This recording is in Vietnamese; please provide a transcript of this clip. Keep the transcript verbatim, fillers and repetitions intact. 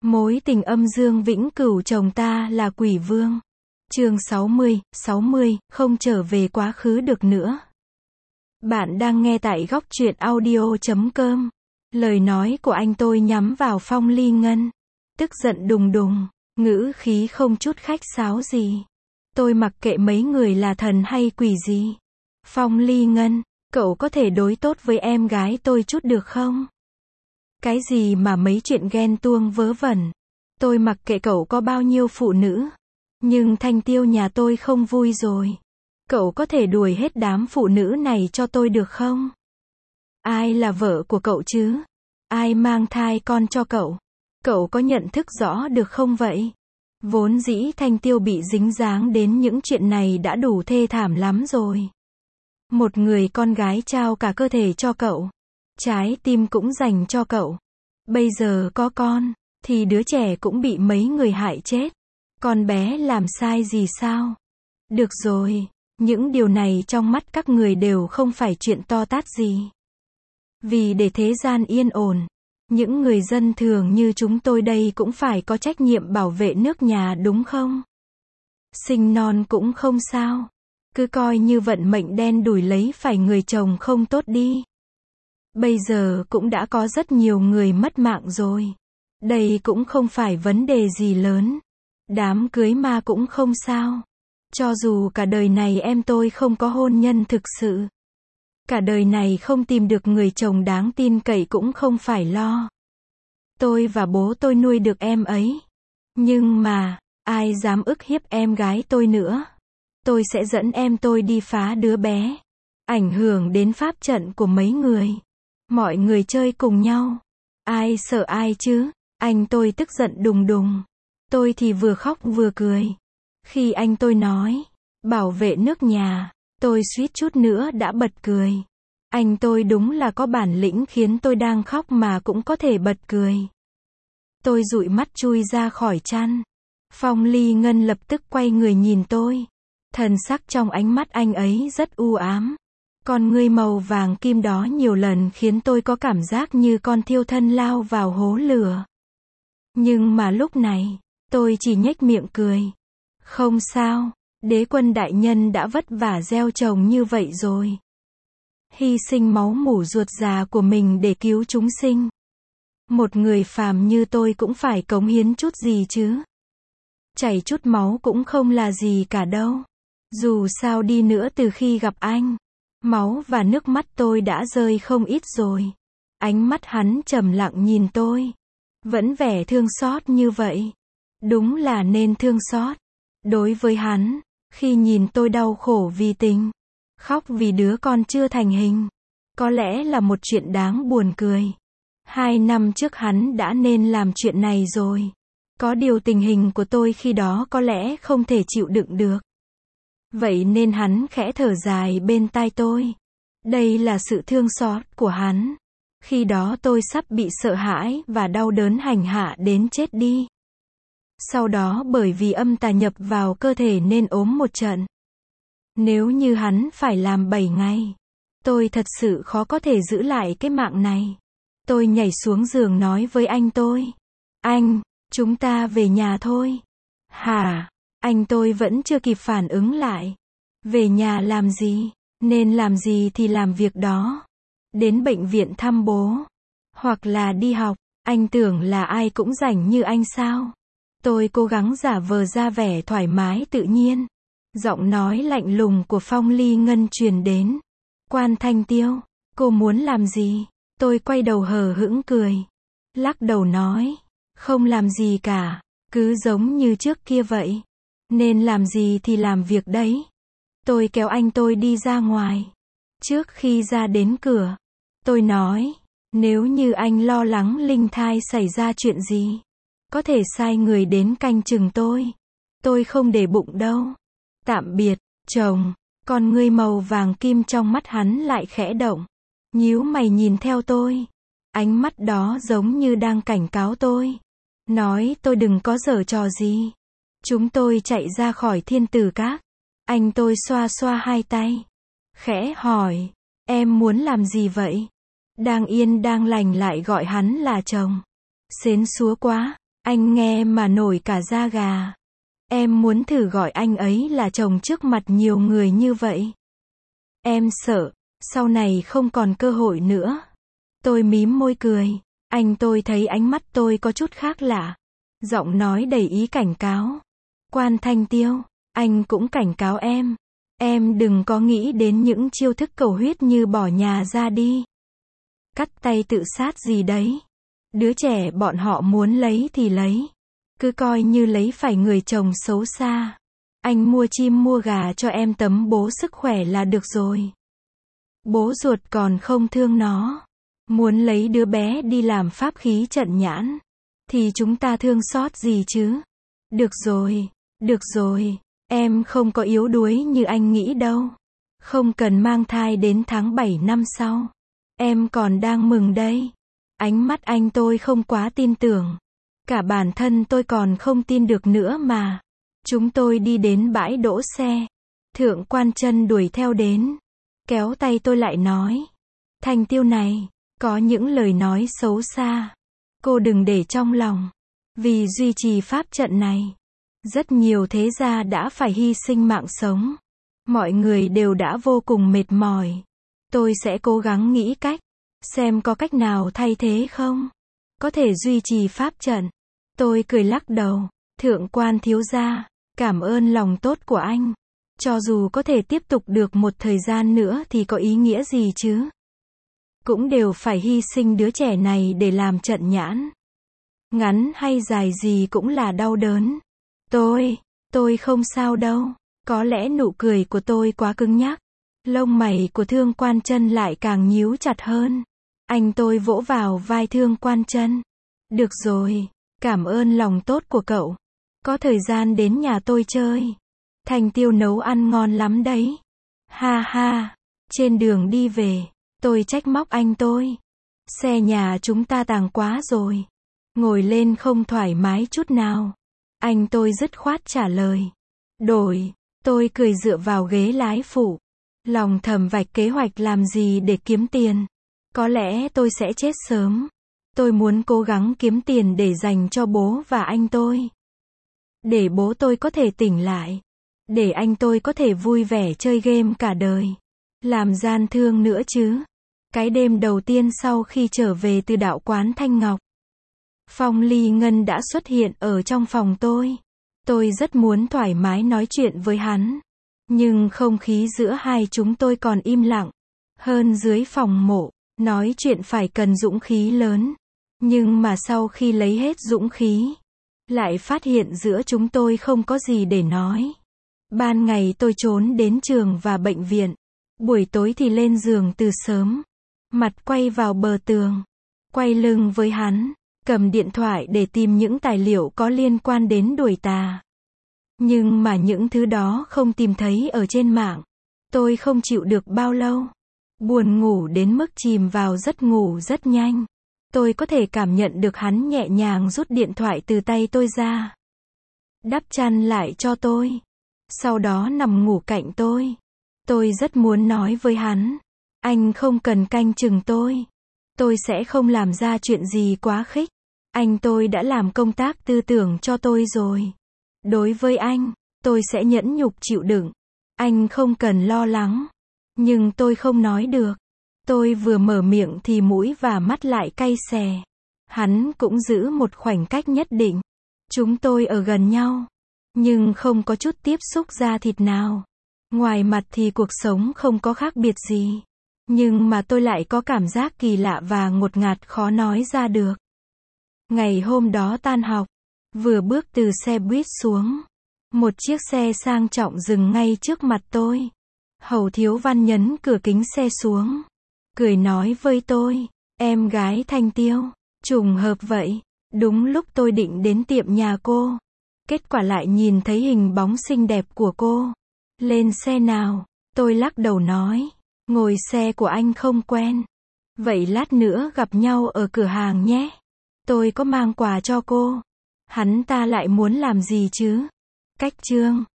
Mối tình âm dương vĩnh cửu chồng ta là quỷ vương. Chương sáu mươi, sáu mươi, không trở về quá khứ được nữa. Bạn đang nghe tại góc truyện audio chấm com. Lời nói của anh tôi nhắm vào Phong Ly Ngân. Tức giận đùng đùng, ngữ khí không chút khách sáo gì. Tôi mặc kệ mấy người là thần hay quỷ gì. Phong Ly Ngân, cậu có thể đối tốt với em gái tôi chút được không? Cái gì mà mấy chuyện ghen tuông vớ vẩn. Tôi mặc kệ cậu có bao nhiêu phụ nữ. Nhưng Thanh Tiêu nhà tôi không vui rồi. Cậu có thể đuổi hết đám phụ nữ này cho tôi được không? Ai là vợ của cậu chứ? Ai mang thai con cho cậu? Cậu có nhận thức rõ được không vậy? Vốn dĩ Thanh Tiêu bị dính dáng đến những chuyện này đã đủ thê thảm lắm rồi. Một người con gái trao cả cơ thể cho cậu. Trái tim cũng dành cho cậu. Bây giờ có con, thì đứa trẻ cũng bị mấy người hại chết. Con bé làm sai gì sao? Được rồi, những điều này trong mắt các người đều không phải chuyện to tát gì. Vì để thế gian yên ổn, những người dân thường như chúng tôi đây cũng phải có trách nhiệm bảo vệ nước nhà đúng không? Sinh non cũng không sao. Cứ coi như vận mệnh đen đủi lấy phải người chồng không tốt đi. Bây giờ cũng đã có rất nhiều người mất mạng rồi. Đây cũng không phải vấn đề gì lớn. Đám cưới ma cũng không sao. Cho dù cả đời này em tôi không có hôn nhân thực sự. Cả đời này không tìm được người chồng đáng tin cậy cũng không phải lo. Tôi và bố tôi nuôi được em ấy. Nhưng mà, ai dám ức hiếp em gái tôi nữa. Tôi sẽ dẫn em tôi đi phá đứa bé. Ảnh hưởng đến pháp trận của mấy người. Mọi người chơi cùng nhau. Ai sợ ai chứ? Anh tôi tức giận đùng đùng. Tôi thì vừa khóc vừa cười. Khi anh tôi nói, bảo vệ nước nhà, tôi suýt chút nữa đã bật cười. Anh tôi đúng là có bản lĩnh khiến tôi đang khóc mà cũng có thể bật cười. Tôi dụi mắt chui ra khỏi chăn. Phong Ly Ngân lập tức quay người nhìn tôi. Thần sắc trong ánh mắt anh ấy rất u ám. Con ngươi màu vàng kim đó nhiều lần khiến tôi có cảm giác như con thiêu thân lao vào hố lửa. Nhưng mà lúc này, tôi chỉ nhếch miệng cười. Không sao, đế quân đại nhân đã vất vả gieo trồng như vậy rồi. Hy sinh máu mủ ruột già của mình để cứu chúng sinh. Một người phàm như tôi cũng phải cống hiến chút gì chứ. Chảy chút máu cũng không là gì cả đâu. Dù sao đi nữa từ khi gặp anh, máu và nước mắt tôi đã rơi không ít rồi. Ánh mắt hắn trầm lặng nhìn tôi. Vẫn vẻ thương xót như vậy. Đúng là nên thương xót. Đối với hắn, khi nhìn tôi đau khổ vì tình, khóc vì đứa con chưa thành hình, có lẽ là một chuyện đáng buồn cười. Hai năm trước hắn đã nên làm chuyện này rồi. Có điều tình hình của tôi khi đó có lẽ không thể chịu đựng được. Vậy nên hắn khẽ thở dài bên tai tôi. Đây là sự thương xót của hắn. Khi đó tôi sắp bị sợ hãi và đau đớn hành hạ đến chết đi. Sau đó bởi vì âm tà nhập vào cơ thể nên ốm một trận. Nếu như hắn phải làm bảy ngày, tôi thật sự khó có thể giữ lại cái mạng này. Tôi nhảy xuống giường nói với anh tôi. Anh, chúng ta về nhà thôi. Hả? Anh tôi vẫn chưa kịp phản ứng lại. Về nhà làm gì? Nên làm gì thì làm việc đó. Đến bệnh viện thăm bố. Hoặc là đi học. Anh tưởng là ai cũng rảnh như anh sao? Tôi cố gắng giả vờ ra vẻ thoải mái tự nhiên. Giọng nói lạnh lùng của Phong Ly Ngân truyền đến. Quan Thanh Tiêu, cô muốn làm gì? Tôi quay đầu hờ hững cười. Lắc đầu nói. Không làm gì cả. Cứ giống như trước kia vậy. Nên làm gì thì làm việc đấy. Tôi kéo anh tôi đi ra ngoài. Trước khi ra đến cửa, tôi nói. Nếu như anh lo lắng linh thai xảy ra chuyện gì, có thể sai người đến canh chừng tôi. Tôi không để bụng đâu. Tạm biệt, chồng. Con ngươi màu vàng kim trong mắt hắn lại khẽ động. Nhíu mày nhìn theo tôi. Ánh mắt đó giống như đang cảnh cáo tôi. Nói tôi đừng có giở trò gì. Chúng tôi chạy ra khỏi Thiên Tử Các. Anh tôi xoa xoa hai tay. Khẽ hỏi. Em muốn làm gì vậy? Đang yên đang lành lại gọi hắn là chồng. Xến xúa quá. Anh nghe mà nổi cả da gà. Em muốn thử gọi anh ấy là chồng trước mặt nhiều người như vậy. Em sợ, sau này không còn cơ hội nữa. Tôi mím môi cười. Anh tôi thấy ánh mắt tôi có chút khác lạ. Giọng nói đầy ý cảnh cáo. Quan Thanh Tiêu, anh cũng cảnh cáo em. Em đừng có nghĩ đến những chiêu thức cầu huyết như bỏ nhà ra đi. Cắt tay tự sát gì đấy. Đứa trẻ bọn họ muốn lấy thì lấy. Cứ coi như lấy phải người chồng xấu xa. Anh mua chim mua gà cho em tấm bố sức khỏe là được rồi. Bố ruột còn không thương nó. Muốn lấy đứa bé đi làm pháp khí trận nhãn. Thì chúng ta thương xót gì chứ? Được rồi, được rồi. Em không có yếu đuối như anh nghĩ đâu. Không cần mang thai đến tháng bảy năm sau. Em còn đang mừng đây. Ánh mắt anh tôi không quá tin tưởng. Cả bản thân tôi còn không tin được nữa mà. Chúng tôi đi đến bãi đỗ xe. Thượng Quan Trân đuổi theo đến. Kéo tay tôi lại nói. Thanh Tiêu này, có những lời nói xấu xa. Cô đừng để trong lòng. Vì duy trì pháp trận này, rất nhiều thế gia đã phải hy sinh mạng sống. Mọi người đều đã vô cùng mệt mỏi. Tôi sẽ cố gắng nghĩ cách. Xem có cách nào thay thế không? Có thể duy trì pháp trận. Tôi cười lắc đầu. Thượng Quan thiếu gia, cảm ơn lòng tốt của anh. Cho dù có thể tiếp tục được một thời gian nữa thì có ý nghĩa gì chứ? Cũng đều phải hy sinh đứa trẻ này để làm trận nhãn. Ngắn hay dài gì cũng là đau đớn. Tôi, tôi không sao đâu. Có lẽ nụ cười của tôi quá cứng nhắc. Lông mày của Thượng Quan Trân lại càng nhíu chặt hơn. Anh tôi vỗ vào vai Thượng Quan Trân. Được rồi, cảm ơn lòng tốt của cậu. Có thời gian đến nhà tôi chơi. Thanh Tiêu nấu ăn ngon lắm đấy. Ha ha, trên đường đi về, tôi trách móc anh tôi. Xe nhà chúng ta tàng quá rồi. Ngồi lên không thoải mái chút nào. Anh tôi dứt khoát trả lời. Đổi, tôi cười dựa vào ghế lái phụ. Lòng thầm vạch kế hoạch làm gì để kiếm tiền. Có lẽ tôi sẽ chết sớm. Tôi muốn cố gắng kiếm tiền để dành cho bố và anh tôi. Để bố tôi có thể tỉnh lại. Để anh tôi có thể vui vẻ chơi game cả đời. Làm gian thương nữa chứ. Cái đêm đầu tiên sau khi trở về từ đạo quán Thanh Ngọc, Phong Ly Ngân đã xuất hiện ở trong phòng tôi. Tôi rất muốn thoải mái nói chuyện với hắn. Nhưng không khí giữa hai chúng tôi còn im lặng. Hơn dưới phòng mộ, nói chuyện phải cần dũng khí lớn. Nhưng mà sau khi lấy hết dũng khí, lại phát hiện giữa chúng tôi không có gì để nói. Ban ngày tôi trốn đến trường và bệnh viện. Buổi tối thì lên giường từ sớm. Mặt quay vào bờ tường. Quay lưng với hắn. Cầm điện thoại để tìm những tài liệu có liên quan đến đuổi tà. Nhưng mà những thứ đó không tìm thấy ở trên mạng. Tôi không chịu được bao lâu. Buồn ngủ đến mức chìm vào giấc ngủ rất nhanh. Tôi có thể cảm nhận được hắn nhẹ nhàng rút điện thoại từ tay tôi ra. Đắp chăn lại cho tôi. Sau đó nằm ngủ cạnh tôi. Tôi rất muốn nói với hắn. Anh không cần canh chừng tôi. Tôi sẽ không làm ra chuyện gì quá khích. Anh tôi đã làm công tác tư tưởng cho tôi rồi. Đối với anh, tôi sẽ nhẫn nhục chịu đựng. Anh không cần lo lắng. Nhưng tôi không nói được. Tôi vừa mở miệng thì mũi và mắt lại cay xè. Hắn cũng giữ một khoảnh cách nhất định. Chúng tôi ở gần nhau. Nhưng không có chút tiếp xúc da thịt nào. Ngoài mặt thì cuộc sống không có khác biệt gì. Nhưng mà tôi lại có cảm giác kỳ lạ và ngột ngạt khó nói ra được. Ngày hôm đó tan học, vừa bước từ xe buýt xuống, một chiếc xe sang trọng dừng ngay trước mặt tôi. Hầu Thiếu Văn nhấn cửa kính xe xuống, cười nói với tôi, em gái Thanh Tiêu, trùng hợp vậy, đúng lúc tôi định đến tiệm nhà cô. Kết quả lại nhìn thấy hình bóng xinh đẹp của cô. Lên xe nào, tôi lắc đầu nói, ngồi xe của anh không quen. Vậy lát nữa gặp nhau ở cửa hàng nhé. Tôi có mang quà cho cô. Hắn ta lại muốn làm gì chứ? Cách chương